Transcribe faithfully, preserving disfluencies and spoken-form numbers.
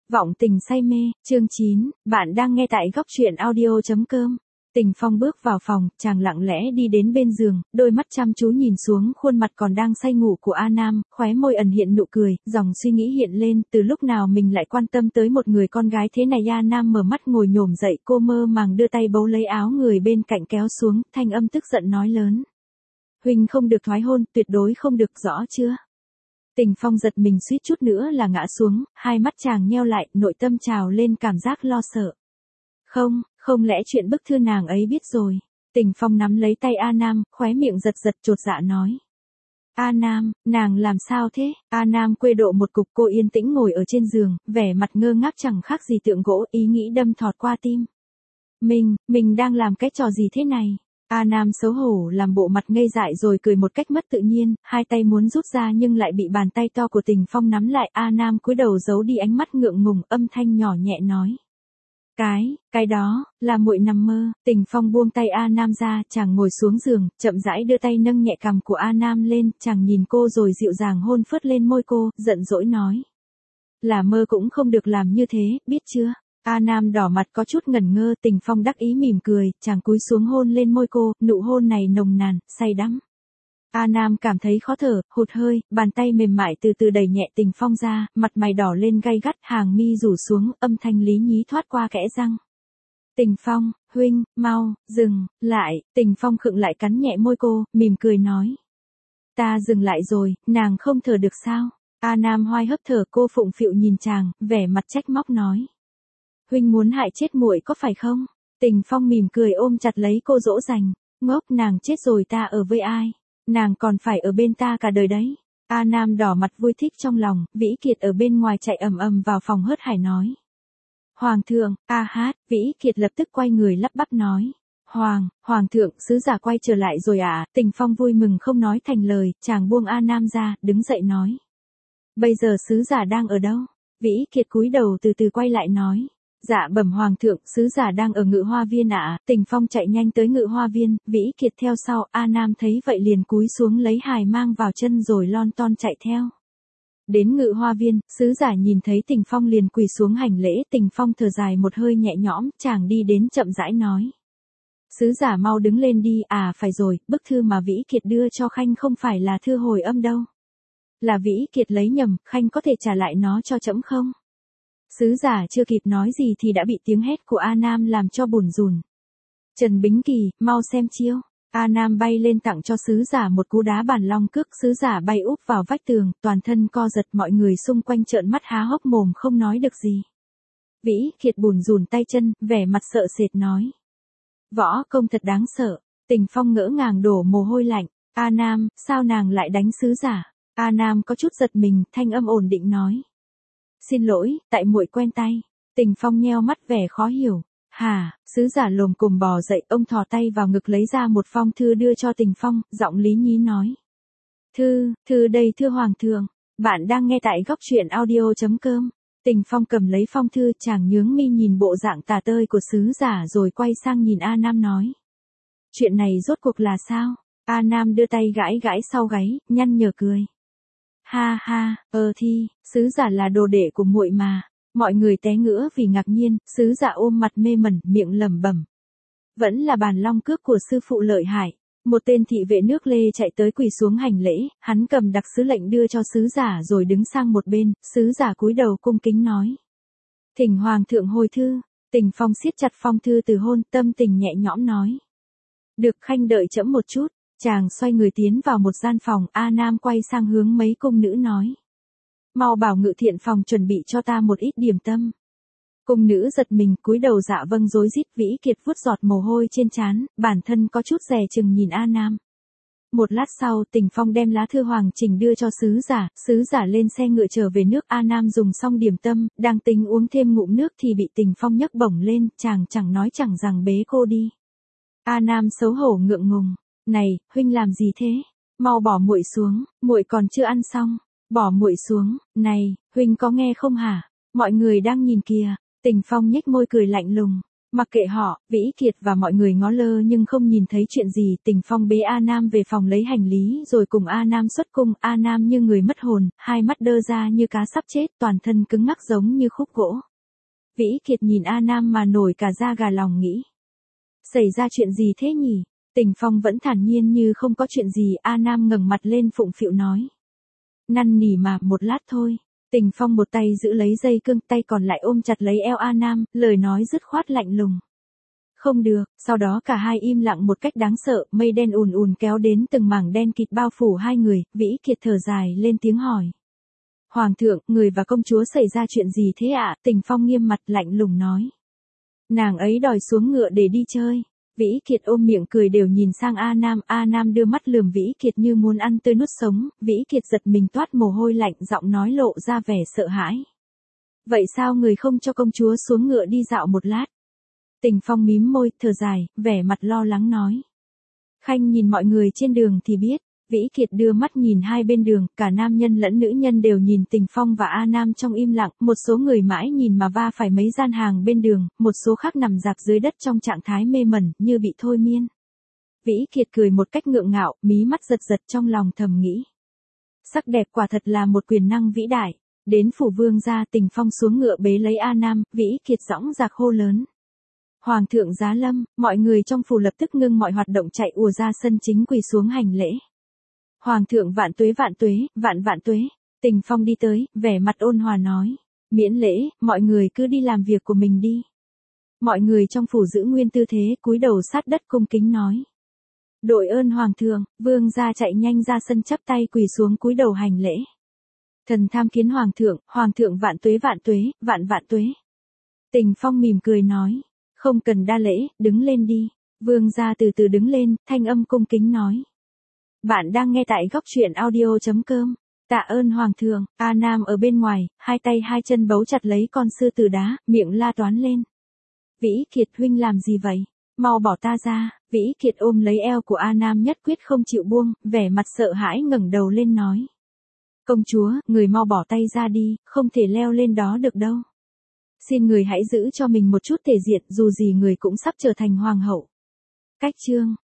Vọng tình say mê, chương chín, bạn đang nghe tại góc truyện audio chấm com. Tình Phong bước vào phòng, chàng lặng lẽ đi đến bên giường, đôi mắt chăm chú nhìn xuống khuôn mặt còn đang say ngủ của A Nam, khóe môi ẩn hiện nụ cười, dòng suy nghĩ hiện lên, từ lúc nào mình lại quan tâm tới một người con gái thế này. A Nam mở mắt ngồi nhổm dậy, cô mơ màng đưa tay bấu lấy áo người bên cạnh kéo xuống, thanh âm tức giận nói lớn. Huynh không được thoái hôn, tuyệt đối không được, rõ chưa? Tình Phong giật mình suýt chút nữa là ngã xuống, hai mắt chàng nheo lại, nội tâm trào lên cảm giác lo sợ. Không, không lẽ chuyện bức thư nàng ấy biết rồi. Tình Phong nắm lấy tay A Nam, khóe miệng giật giật chột dạ nói. A Nam, nàng làm sao thế? A Nam quê độ một cục, cô yên tĩnh ngồi ở trên giường, vẻ mặt ngơ ngác chẳng khác gì tượng gỗ, ý nghĩ đâm thọt qua tim. Mình, mình đang làm cái trò gì thế này? A Nam xấu hổ làm bộ mặt ngây dại rồi cười một cách mất tự nhiên, hai tay muốn rút ra nhưng lại bị bàn tay to của Tình Phong nắm lại. A Nam cúi đầu giấu đi ánh mắt ngượng ngùng, âm thanh nhỏ nhẹ nói. Cái, cái đó, là muội nằm mơ. Tình Phong buông tay A Nam ra, chàng ngồi xuống giường, chậm rãi đưa tay nâng nhẹ cằm của A Nam lên, chàng nhìn cô rồi dịu dàng hôn phớt lên môi cô, giận dỗi nói. Là mơ cũng không được làm như thế, biết chưa? A Nam đỏ mặt có chút ngẩn ngơ. Tình Phong đắc ý mỉm cười, chàng cúi xuống hôn lên môi cô, nụ hôn này nồng nàn, say đắm. A Nam cảm thấy khó thở, hụt hơi, bàn tay mềm mại từ từ đẩy nhẹ Tình Phong ra, mặt mày đỏ lên gay gắt, hàng mi rủ xuống, âm thanh lý nhí thoát qua kẽ răng. Tình Phong, huynh, mau, dừng, lại. Tình Phong khựng lại cắn nhẹ môi cô, mỉm cười nói. Ta dừng lại rồi, nàng không thở được sao? A Nam hoai hấp thở, cô phụng phịu nhìn chàng, vẻ mặt trách móc nói. Huynh muốn hại chết muội có phải không? Tình Phong mỉm cười ôm chặt lấy cô dỗ dành. Ngốc, nàng chết rồi ta ở với ai? Nàng còn phải ở bên ta cả đời đấy. A Nam đỏ mặt vui thích trong lòng, Vĩ Kiệt ở bên ngoài chạy ầm ầm vào phòng hớt hải nói. Hoàng thượng, a hát, Vĩ Kiệt lập tức quay người lắp bắp nói. Hoàng, Hoàng thượng, sứ giả quay trở lại rồi ạ. À? Tình Phong vui mừng không nói thành lời, chàng buông A Nam ra, đứng dậy nói. Bây giờ sứ giả đang ở đâu? Vĩ Kiệt cúi đầu từ từ quay lại nói. Dạ bẩm Hoàng thượng, sứ giả đang ở Ngự Hoa Viên ạ. À. Tình Phong chạy nhanh tới Ngự Hoa Viên, Vĩ Kiệt theo sau. A Nam thấy vậy liền cúi xuống lấy hài mang vào chân rồi lon ton chạy theo. Đến Ngự Hoa Viên, sứ giả nhìn thấy Tình Phong liền quỳ xuống hành lễ. Tình Phong thở dài một hơi nhẹ nhõm, chàng đi đến chậm rãi nói. Sứ giả mau đứng lên đi. À phải rồi, bức thư mà Vĩ Kiệt đưa cho Khanh không phải là thư hồi âm đâu. Là Vĩ Kiệt lấy nhầm, Khanh có thể trả lại nó cho trẫm không? Sứ giả chưa kịp nói gì thì đã bị tiếng hét của A Nam làm cho bủn rủn. Trần Bính Kỳ, mau xem chiêu. A Nam bay lên tặng cho sứ giả một cú đá bản long cước, sứ giả bay úp vào vách tường, toàn thân co giật, mọi người xung quanh trợn mắt há hốc mồm không nói được gì. Vĩ Kiệt bủn rủn tay chân, vẻ mặt sợ sệt nói. Võ công thật đáng sợ. Tình Phong ngỡ ngàng đổ mồ hôi lạnh. A Nam, sao nàng lại đánh sứ giả? A Nam có chút giật mình, thanh âm ổn định nói. Xin lỗi, tại muội quen tay. Tình Phong nheo mắt vẻ khó hiểu. Hả? Sứ giả lồm cồm bò dậy, ông thò tay vào ngực lấy ra một phong thư đưa cho Tình Phong, giọng lý nhí nói. Thư, thư đây thưa Hoàng thượng. Bạn đang nghe tại góc truyện audio chấm com. Tình Phong cầm lấy phong thư, chàng nhướng mi nhìn bộ dạng tà tơi của sứ giả rồi quay sang nhìn A Nam nói. Chuyện này rốt cuộc là sao? A Nam đưa tay gãi gãi sau gáy, nhăn nhở cười. Ha ha, ờ thi, sứ giả là đồ đệ của muội mà. Mọi người té ngửa vì ngạc nhiên, sứ giả ôm mặt mê mẩn, miệng lẩm bẩm. Vẫn là bản long cước của sư phụ lợi hại. Một tên thị vệ nước Lê chạy tới quỳ xuống hành lễ, hắn cầm đặc sứ lệnh đưa cho sứ giả rồi đứng sang một bên, sứ giả cúi đầu cung kính nói. Thỉnh Hoàng thượng hồi thư. Tình Phong siết chặt phong thư từ hôn, tâm tình nhẹ nhõm nói. Được, Khanh đợi trẫm một chút. Chàng xoay người tiến vào một gian phòng, A Nam quay sang hướng mấy cung nữ nói. Mau bảo Ngự Thiện phòng chuẩn bị cho ta một ít điểm tâm. Cung nữ giật mình, cúi đầu dạ vâng rối rít. Vĩ Kiệt vuốt giọt mồ hôi trên trán, bản thân có chút dè chừng nhìn A Nam. Một lát sau, Tình Phong đem lá thư hoàng trình đưa cho sứ giả, sứ giả lên xe ngựa trở về nước. A Nam dùng xong điểm tâm, đang tính uống thêm ngụm nước thì bị Tình Phong nhấc bổng lên, chàng chẳng nói chẳng rằng bế cô đi. A Nam xấu hổ ngượng ngùng. Này, huynh làm gì thế? Mau bỏ muội xuống, muội còn chưa ăn xong. Bỏ muội xuống, này, huynh có nghe không hả? Mọi người đang nhìn kìa. Tình Phong nhếch môi cười lạnh lùng. Mặc kệ họ, Vĩ Kiệt và mọi người ngó lơ nhưng không nhìn thấy chuyện gì. Tình Phong bế A Nam về phòng lấy hành lý rồi cùng A Nam xuất cung. A Nam như người mất hồn, hai mắt đơ ra như cá sắp chết, toàn thân cứng ngắc giống như khúc gỗ. Vĩ Kiệt nhìn A Nam mà nổi cả da gà lòng nghĩ. Xảy ra chuyện gì thế nhỉ? Tình Phong vẫn thản nhiên như không có chuyện gì. A Nam ngẩng mặt lên phụng phịu nói. Năn nỉ mà, một lát thôi. Tình Phong một tay giữ lấy dây cương, tay còn lại ôm chặt lấy eo A Nam, lời nói dứt khoát lạnh lùng. Không được, sau đó cả hai im lặng một cách đáng sợ, mây đen ùn ùn kéo đến từng mảng đen kịt bao phủ hai người. Vĩ Kiệt thở dài lên tiếng hỏi. Hoàng thượng, người và công chúa xảy ra chuyện gì thế ạ? Tình Phong nghiêm mặt lạnh lùng nói. Nàng ấy đòi xuống ngựa để đi chơi. Vĩ Kiệt ôm miệng cười đều nhìn sang A Nam. A Nam đưa mắt lườm Vĩ Kiệt như muốn ăn tươi nuốt sống. Vĩ Kiệt giật mình toát mồ hôi lạnh, giọng nói lộ ra vẻ sợ hãi. Vậy sao người không cho công chúa xuống ngựa đi dạo một lát? Tình Phong mím môi, thở dài, vẻ mặt lo lắng nói. Khanh nhìn mọi người trên đường thì biết. Vĩ Kiệt đưa mắt nhìn hai bên đường, cả nam nhân lẫn nữ nhân đều nhìn Tình Phong và A Nam trong im lặng, một số người mãi nhìn mà va phải mấy gian hàng bên đường, một số khác nằm rạp dưới đất trong trạng thái mê mẩn, như bị thôi miên. Vĩ Kiệt cười một cách ngượng ngạo, mí mắt giật giật trong lòng thầm nghĩ. Sắc đẹp quả thật là một quyền năng vĩ đại. Đến phủ vương gia, Tình Phong xuống ngựa bế lấy A Nam, Vĩ Kiệt dõng dạc hô lớn. Hoàng thượng giá lâm, mọi người trong phủ lập tức ngưng mọi hoạt động chạy ùa ra sân chính quỳ xuống hành lễ. Hoàng thượng vạn tuế vạn tuế, vạn vạn tuế. Tình Phong đi tới, vẻ mặt ôn hòa nói. Miễn lễ, mọi người cứ đi làm việc của mình đi. Mọi người trong phủ giữ nguyên tư thế, cúi đầu sát đất cung kính nói. Đội ơn Hoàng thượng, vương gia chạy nhanh ra sân chắp tay quỳ xuống cúi đầu hành lễ. Thần tham kiến Hoàng thượng, Hoàng thượng vạn tuế vạn tuế, vạn vạn tuế. Tình Phong mỉm cười nói. Không cần đa lễ, đứng lên đi. Vương gia từ từ đứng lên, thanh âm cung kính nói. Bạn đang nghe tại góc truyện audio chấm com. Tạ ơn Hoàng thượng. A Nam ở bên ngoài, hai tay hai chân bấu chặt lấy con sư tử đá, miệng la toán lên. Vĩ Kiệt huynh làm gì vậy? Mau bỏ ta ra. Vĩ Kiệt ôm lấy eo của A Nam nhất quyết không chịu buông, vẻ mặt sợ hãi ngẩng đầu lên nói. Công chúa, người mau bỏ tay ra đi, không thể leo lên đó được đâu. Xin người hãy giữ cho mình một chút thể diện, dù gì người cũng sắp trở thành hoàng hậu. Cách chương